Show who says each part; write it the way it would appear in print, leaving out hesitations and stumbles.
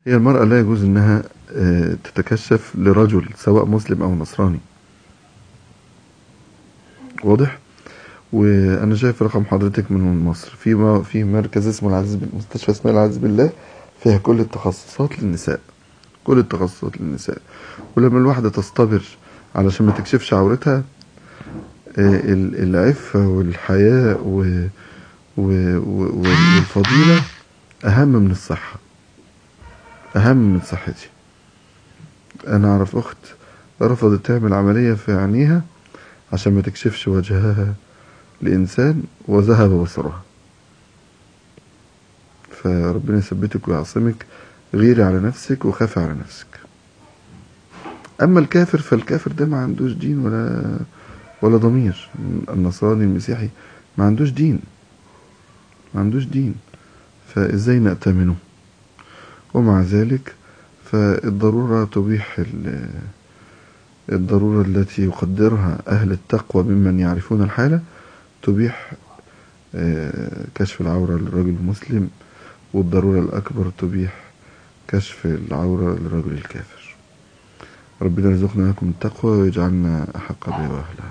Speaker 1: هي المرأة لا يجوز انها تتكشف لرجل سواء مسلم او نصراني. واضح؟ وانا شايف رقم حضرتك من مصر في مركز اسمه مستشفى اسمها العز بالله، فيها كل التخصصات للنساء، كل التخصصات للنساء. ولما الواحدة تصطبر علشان ما تكشفش عورتها، العفة والحياء والفضيلة اهم من الصحة، اهم من صحتي. انا اعرف اخت رفضت تعمل عملية في عينيها عشان ما تكشفش وجهها لإنسان وذهب بصرها. فربنا يثبتك ويعصمك، غيري على نفسك وخافي على نفسك. أما الكافر فالكافر ده ما عندوش دين ولا ضمير. النصراني المسيحي ما عندوش دين، ما عندوش دين، فإزاي نأتمنه؟ ومع ذلك فالضرورة تبيح الضرورة التي يقدرها أهل التقوى ممن يعرفون الحالة تبيح كشف العورة للرجل المسلم، والضرورة الأكبر تبيح كشف العورة للرجل الكافر. ربنا يرزقنا لكم التقوى ويجعلنا أحق بها وأهلها.